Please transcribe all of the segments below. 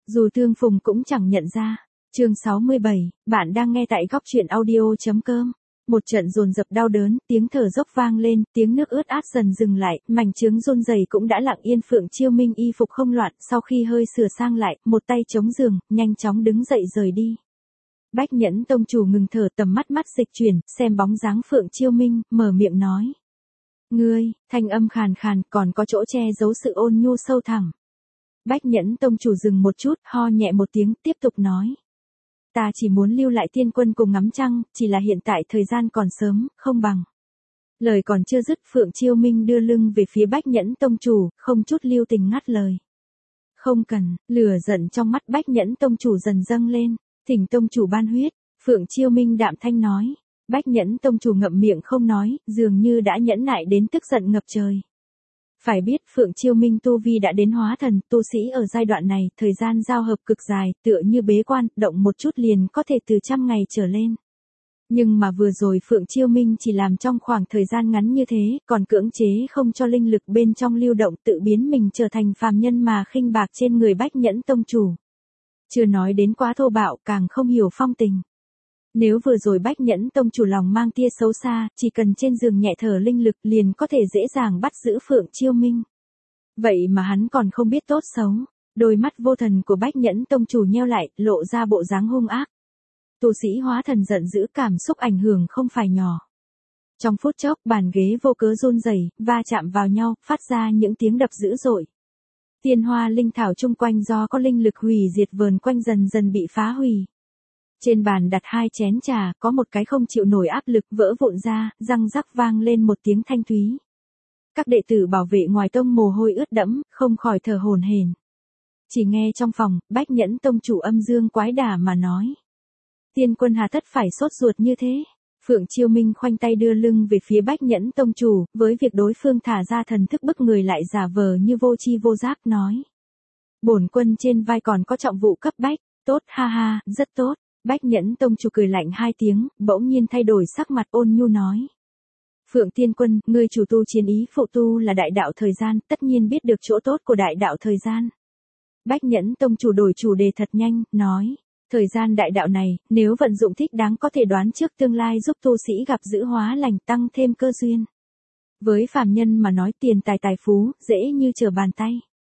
Dù tương phùng cũng chẳng nhận ra. Chương 67, bạn đang nghe tại góc truyện audio.com. Một trận dồn dập đau đớn, tiếng thở dốc vang lên, tiếng nước ướt át dần dừng lại, mảnh trứng run rẩy cũng đã lặng yên. Phượng Chiêu Minh y phục không loạn, sau khi hơi sửa sang lại, một tay chống giường, nhanh chóng đứng dậy rời đi. Bách Nhẫn tông chủ ngừng thở, tầm mắt dịch chuyển, xem bóng dáng Phượng Chiêu Minh, mở miệng nói. Ngươi, thanh âm khàn khàn, còn có chỗ che giấu sự ôn nhu sâu thẳm. Bách Nhẫn tông chủ dừng một chút, ho nhẹ một tiếng, tiếp tục nói. Ta chỉ muốn lưu lại tiên quân cùng ngắm trăng, chỉ là hiện tại thời gian còn sớm, không bằng. Lời còn chưa dứt, Phượng Chiêu Minh đưa lưng về phía Bách Nhẫn tông chủ, không chút lưu tình ngắt lời. Không cần, lửa giận trong mắt Bách Nhẫn tông chủ dần dâng lên, thỉnh tông chủ ban huyết. Phượng Chiêu Minh đạm thanh nói. Bách Nhẫn tông chủ ngậm miệng không nói, dường như đã nhẫn nại đến tức giận ngập trời. Phải biết Phượng Chiêu Minh tu vi đã đến hóa thần, tu sĩ ở giai đoạn này, thời gian giao hợp cực dài, tựa như bế quan, động một chút liền có thể từ 100 ngày trở lên. Nhưng mà vừa rồi Phượng Chiêu Minh chỉ làm trong khoảng thời gian ngắn như thế, còn cưỡng chế không cho linh lực bên trong lưu động, tự biến mình trở thành phàm nhân mà khinh bạc trên người Bách Nhẫn tông chủ. Chưa nói đến quá thô bạo, càng không hiểu phong tình. Nếu vừa rồi Bách Nhẫn tông chủ lòng mang tia xấu xa, chỉ cần trên giường nhẹ thở linh lực liền có thể dễ dàng bắt giữ Phượng Chiêu Minh. Vậy mà hắn còn không biết tốt xấu, đôi mắt vô thần của Bách Nhẫn tông chủ nheo lại, lộ ra bộ dáng hung ác. Tu sĩ hóa thần giận dữ, cảm xúc ảnh hưởng không phải nhỏ. Trong phút chốc, bàn ghế vô cớ run rẩy, va chạm vào nhau, phát ra những tiếng đập dữ dội. Tiên hoa linh thảo chung quanh do có linh lực hủy diệt vờn quanh dần dần bị phá hủy. Trên bàn đặt 2 chén trà, có một cái không chịu nổi áp lực vỡ vụn ra, răng rắc vang lên một tiếng thanh thúy. Các đệ tử bảo vệ ngoài tông mồ hôi ướt đẫm, không khỏi thở hổn hển. Chỉ nghe trong phòng, Bách Nhẫn tông chủ âm dương quái đả mà nói. Tiên quân hà tất phải sốt ruột như thế. Phượng Chiêu Minh khoanh tay đưa lưng về phía Bách Nhẫn tông chủ, với việc đối phương thả ra thần thức bức người lại giả vờ như vô tri vô giác nói. Bổn quân trên vai còn có trọng vụ cấp bách, tốt ha ha, rất tốt. Bách Nhẫn tông chủ cười lạnh 2 tiếng, bỗng nhiên thay đổi sắc mặt ôn nhu nói. Phượng tiên quân, ngươi chủ tu chiến ý phụ tu là đại đạo thời gian, tất nhiên biết được chỗ tốt của đại đạo thời gian. Bách Nhẫn tông chủ đổi chủ đề thật nhanh, nói. Thời gian đại đạo này, nếu vận dụng thích đáng có thể đoán trước tương lai giúp tu sĩ gặp giữ hóa lành tăng thêm cơ duyên. Với phàm nhân mà nói tiền tài tài phú, dễ như trở bàn tay.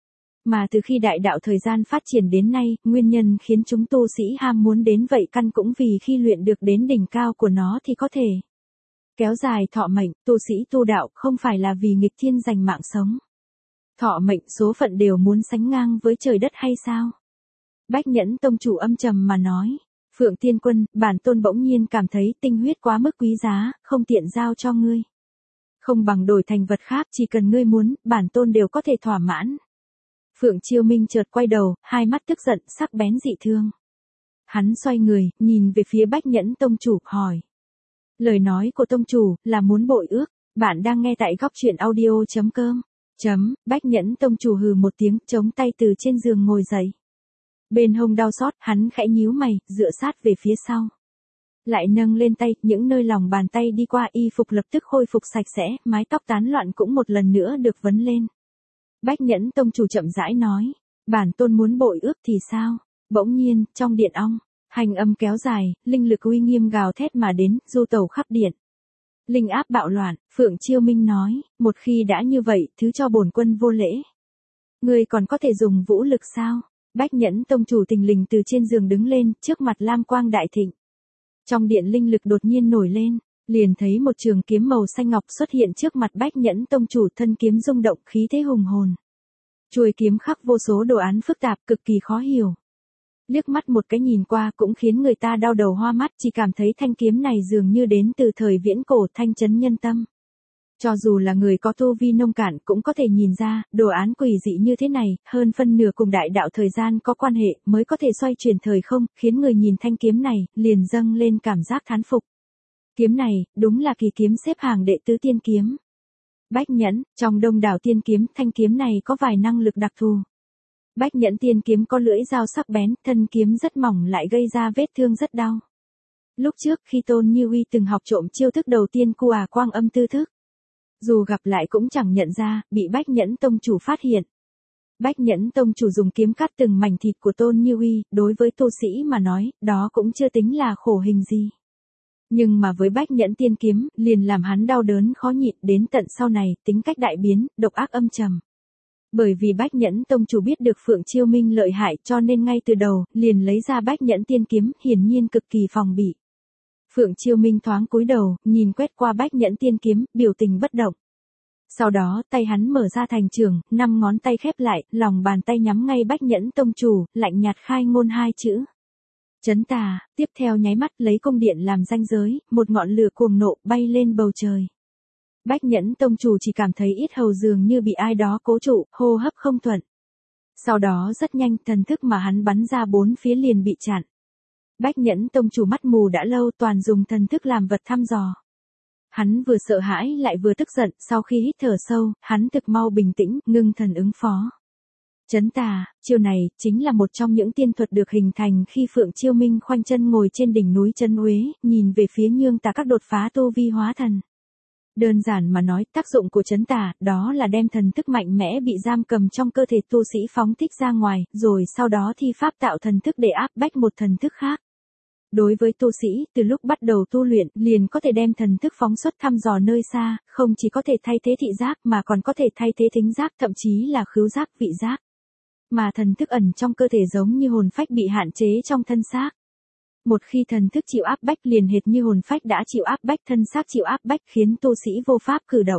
Mà từ khi đại đạo thời gian phát triển đến nay, nguyên nhân khiến chúng tu sĩ ham muốn đến vậy căn cũng vì khi luyện được đến đỉnh cao của nó thì có thể kéo dài thọ mệnh. Tu sĩ tu đạo không phải là vì nghịch thiên giành mạng sống. Thọ mệnh số phận đều muốn sánh ngang với trời đất hay sao? Bách Nhẫn tông chủ âm trầm mà nói. Phượng tiên quân, bản tôn bỗng nhiên cảm thấy tinh huyết quá mức quý giá, không tiện giao cho ngươi. Không bằng đổi thành vật khác, chỉ cần ngươi muốn, bản tôn đều có thể thỏa mãn. Phượng Chiêu Minh chợt quay đầu, hai mắt tức giận, sắc bén dị thương. Hắn xoay người, nhìn về phía Bách Nhẫn tông chủ, hỏi. Lời nói của tông chủ, là muốn bội ước, bạn đang nghe tại góc truyện audio.com. Bách Nhẫn tông chủ hừ một tiếng, chống tay từ trên giường ngồi dậy. Bên hông đau xót, hắn khẽ nhíu mày, dựa sát về phía sau. Lại nâng lên tay, những nơi lòng bàn tay đi qua y phục lập tức khôi phục sạch sẽ, mái tóc tán loạn cũng một lần nữa được vấn lên. Bách Nhẫn tông chủ chậm rãi nói, bản tôn muốn bội ước thì sao? Bỗng nhiên, trong điện ong, hành âm kéo dài, linh lực uy nghiêm gào thét mà đến, du tẩu khắp điện. Linh áp bạo loạn, Phượng Chiêu Minh nói, một khi đã như vậy, thứ cho bổn quân vô lễ. Ngươi còn có thể dùng vũ lực sao? Bách Nhẫn tông chủ thình lình từ trên giường đứng lên, trước mặt lam quang đại thịnh. Trong điện linh lực đột nhiên nổi lên, liền thấy một trường kiếm màu xanh ngọc xuất hiện trước mặt Bách Nhẫn tông chủ, thân kiếm rung động, khí thế hùng hồn. Chuôi kiếm khắc vô số đồ án phức tạp, cực kỳ khó hiểu. Liếc mắt một cái nhìn qua cũng khiến người ta đau đầu hoa mắt, chỉ cảm thấy thanh kiếm này dường như đến từ thời viễn cổ, thanh chấn nhân tâm. Cho dù là người có tu vi nông cạn cũng có thể nhìn ra, đồ án quỷ dị như thế này, hơn phân nửa cùng đại đạo thời gian có quan hệ, mới có thể xoay chuyển thời không, khiến người nhìn thanh kiếm này, liền dâng lên cảm giác thán phục. Kiếm này, đúng là kỳ kiếm xếp hàng đệ tứ tiên kiếm. Bách Nhẫn, trong đông đảo tiên kiếm, thanh kiếm này có vài năng lực đặc thù. Bách Nhẫn tiên kiếm có lưỡi dao sắc bén, thân kiếm rất mỏng lại gây ra vết thương rất đau. Lúc trước khi Tôn Như Uy từng học trộm chiêu thức đầu tiên của Quang Âm Tư Thức, dù gặp lại cũng chẳng nhận ra, bị Bách Nhẫn tông chủ phát hiện. Bách Nhẫn Tông chủ dùng kiếm cắt từng mảnh thịt của Tôn Như Uy, đối với tu sĩ mà nói, đó cũng chưa tính là khổ hình gì. Nhưng mà với Bách Nhẫn tiên kiếm, liền làm hắn đau đớn khó nhịn, đến tận sau này, tính cách đại biến, độc ác âm trầm. Bởi vì Bách Nhẫn Tông chủ biết được Phượng Chiêu Minh lợi hại, cho nên ngay từ đầu, liền lấy ra Bách Nhẫn tiên kiếm, hiển nhiên cực kỳ phòng bị. Phượng Chiêu Minh thoáng cúi đầu, nhìn quét qua Bách Nhẫn tiên kiếm, biểu tình bất động. Sau đó, tay hắn mở ra thành trường, 5 ngón tay khép lại, lòng bàn tay nhắm ngay Bách Nhẫn Tông chủ, lạnh nhạt khai ngôn 2 chữ. Chấn tà, tiếp theo nháy mắt lấy cung điện làm ranh giới, một ngọn lửa cuồng nộ bay lên bầu trời. Bách Nhẫn Tông chủ chỉ cảm thấy yết hầu dường như bị ai đó cố trụ, hô hấp không thuận. Sau đó rất nhanh, thần thức mà hắn bắn ra 4 phía liền bị chặn. Bách Nhẫn Tông chủ mắt mù đã lâu, toàn dùng thần thức làm vật thăm dò. Hắn vừa sợ hãi lại vừa tức giận, sau khi hít thở sâu, hắn thực mau bình tĩnh, ngưng thần ứng phó. Chấn tà, chiêu này, chính là một trong những tiên thuật được hình thành khi Phượng Chiêu Minh khoanh chân ngồi trên đỉnh núi Trấn Uế, nhìn về phía Nhương Tà các đột phá tu vi hóa thần. Đơn giản mà nói, tác dụng của chấn tà, đó là đem thần thức mạnh mẽ bị giam cầm trong cơ thể tu sĩ phóng thích ra ngoài, rồi sau đó thi pháp tạo thần thức để áp bách một thần thức khác. Đối với tu sĩ, từ lúc bắt đầu tu luyện, liền có thể đem thần thức phóng xuất thăm dò nơi xa, không chỉ có thể thay thế thị giác mà còn có thể thay thế thính giác, thậm chí là khứu giác, vị giác. Mà thần thức ẩn trong cơ thể giống như hồn phách bị hạn chế trong thân xác. Một khi thần thức chịu áp bách liền hệt như hồn phách đã chịu áp bách, thân xác chịu áp bách, khiến tu sĩ vô pháp cử động.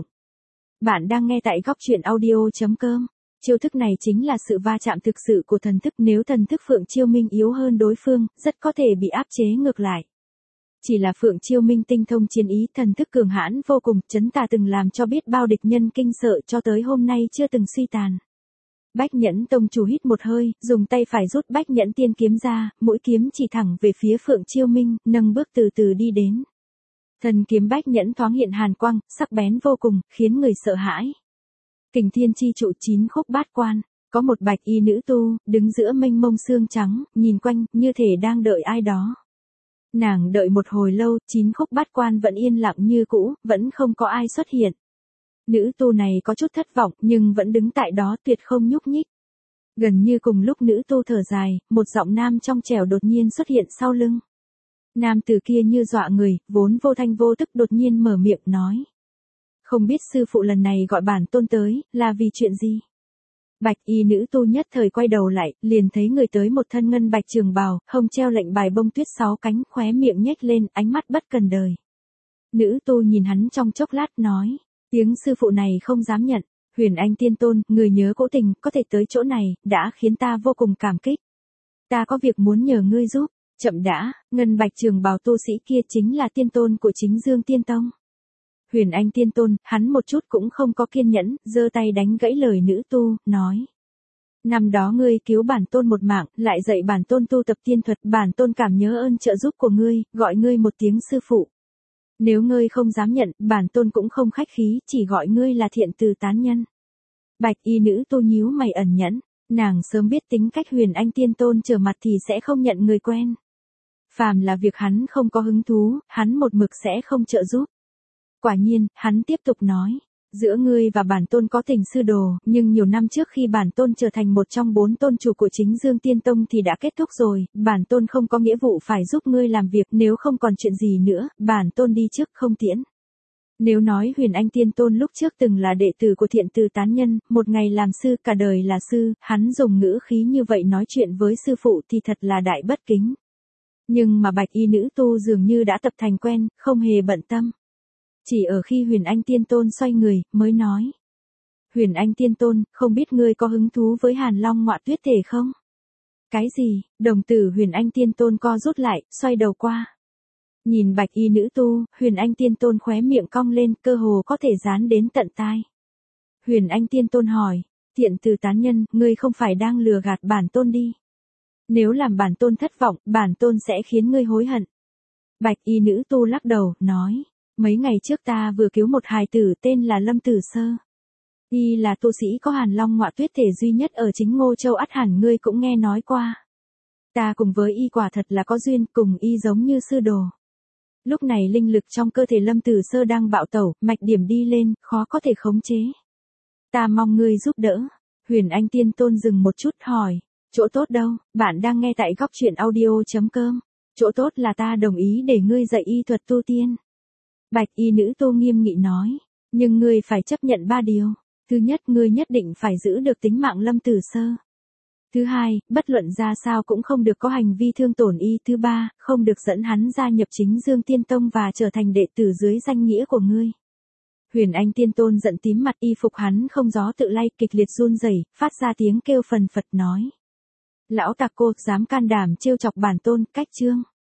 Bạn đang nghe tại góc truyện audio.com. Chiêu thức này chính là sự va chạm thực sự của thần thức, nếu thần thức Phượng Chiêu Minh yếu hơn đối phương, rất có thể bị áp chế ngược lại. Chỉ là Phượng Chiêu Minh tinh thông chiến ý, thần thức cường hãn vô cùng, chấn tà từng làm cho biết bao địch nhân kinh sợ, cho tới hôm nay chưa từng suy tàn. Bách Nhẫn Tông chủ hít một hơi, dùng tay phải rút Bách Nhẫn tiên kiếm ra, mũi kiếm chỉ thẳng về phía Phượng Chiêu Minh, nâng bước từ từ đi đến. Thần kiếm Bách Nhẫn thoáng hiện hàn quang, sắc bén vô cùng, khiến người sợ hãi. Kình thiên chi trụ 9 khúc bát quan, có một bạch y nữ tu, đứng giữa mênh mông xương trắng, nhìn quanh, như thể đang đợi ai đó. Nàng đợi một hồi lâu, 9 khúc bát quan vẫn yên lặng như cũ, vẫn không có ai xuất hiện. Nữ tu này có chút thất vọng, nhưng vẫn đứng tại đó tuyệt không nhúc nhích. Gần như cùng lúc nữ tu thở dài, một giọng nam trong trẻo đột nhiên xuất hiện sau lưng. Nam tử kia như dọa người, vốn vô thanh vô tức đột nhiên mở miệng nói. Không biết sư phụ lần này gọi bản tôn tới, là vì chuyện gì? Bạch y nữ tu nhất thời quay đầu lại, liền thấy người tới một thân ngân bạch trường bào, hông treo lệnh bài bông tuyết 6 cánh, khóe miệng nhếch lên, ánh mắt bất cần đời. Nữ tu nhìn hắn trong chốc lát nói, tiếng sư phụ này không dám nhận, Huyền Anh Tiên Tôn, người nhớ cố tình, có thể tới chỗ này, đã khiến ta vô cùng cảm kích. Ta có việc muốn nhờ ngươi giúp, chậm đã, ngân bạch trường bào tu sĩ kia chính là tiên tôn của Chính Dương Tiên Tông. Huyền Anh Tiên Tôn, hắn một chút cũng không có kiên nhẫn, giơ tay đánh gãy lời nữ tu, nói. Năm đó ngươi cứu bản tôn một mạng, lại dạy bản tôn tu tập tiên thuật, bản tôn cảm nhớ ơn trợ giúp của ngươi, gọi ngươi một tiếng sư phụ. Nếu ngươi không dám nhận, bản tôn cũng không khách khí, chỉ gọi ngươi là thiện từ tán nhân. Bạch y nữ tu nhíu mày ẩn nhẫn, nàng sớm biết tính cách Huyền Anh Tiên Tôn trở mặt thì sẽ không nhận người quen. Phàm là việc hắn không có hứng thú, hắn một mực sẽ không trợ giúp. Quả nhiên, hắn tiếp tục nói, giữa ngươi và bản tôn có tình sư đồ, nhưng nhiều năm trước khi bản tôn trở thành một trong 4 tôn chủ của Chính Dương Tiên Tông thì đã kết thúc rồi, bản tôn không có nghĩa vụ phải giúp ngươi làm việc, nếu không còn chuyện gì nữa, bản tôn đi trước không tiễn. Nếu nói Huyền Anh Tiên Tôn lúc trước từng là đệ tử của thiện từ tán nhân, một ngày làm sư cả đời là sư, hắn dùng ngữ khí như vậy nói chuyện với sư phụ thì thật là đại bất kính. Nhưng mà bạch y nữ tu dường như đã tập thành quen, không hề bận tâm. Chỉ ở khi Huyền Anh Tiên Tôn xoay người, mới nói. Huyền Anh Tiên Tôn, không biết ngươi có hứng thú với Hàn Long Ngọa Tuyết Thể không? Cái gì? Đồng tử Huyền Anh Tiên Tôn co rút lại, xoay đầu qua. Nhìn bạch y nữ tu, Huyền Anh Tiên Tôn khóe miệng cong lên, cơ hồ có thể dán đến tận tai. Huyền Anh Tiên Tôn hỏi, thiện từ tán nhân, ngươi không phải đang lừa gạt bản tôn đi. Nếu làm bản tôn thất vọng, bản tôn sẽ khiến ngươi hối hận. Bạch y nữ tu lắc đầu, nói. Mấy ngày trước ta vừa cứu một hài tử tên là Lâm Tử Sơ. Y là tu sĩ có Hàn Long Ngọa Tuyết Thể duy nhất ở chính Ngô Châu, ắt hẳn ngươi cũng nghe nói qua. Ta cùng với y quả thật là có duyên, cùng y giống như sư đồ. Lúc này linh lực trong cơ thể Lâm Tử Sơ đang bạo tẩu, mạch điểm đi lên, khó có thể khống chế. Ta mong ngươi giúp đỡ. Huyền Anh Tiên Tôn dừng một chút hỏi, chỗ tốt đâu, bạn đang nghe tại góc truyện audio.com. Chỗ tốt là ta đồng ý để ngươi dạy y thuật tu tiên. Bạch y nữ Tô nghiêm nghị nói, nhưng ngươi phải chấp nhận 3 điều. Thứ nhất, ngươi nhất định phải giữ được tính mạng Lâm Tử Sơ. Thứ hai, bất luận ra sao cũng không được có hành vi thương tổn y. Thứ ba, không được dẫn hắn gia nhập Chính Dương Tiên Tông và trở thành đệ tử dưới danh nghĩa của ngươi. Huyền Anh Tiên Tôn giận tím mặt, y phục hắn không gió tự lay, kịch liệt run rẩy, phát ra tiếng kêu phần phật nói. Lão tặc cô, dám can đảm trêu chọc bản tôn, cách chương.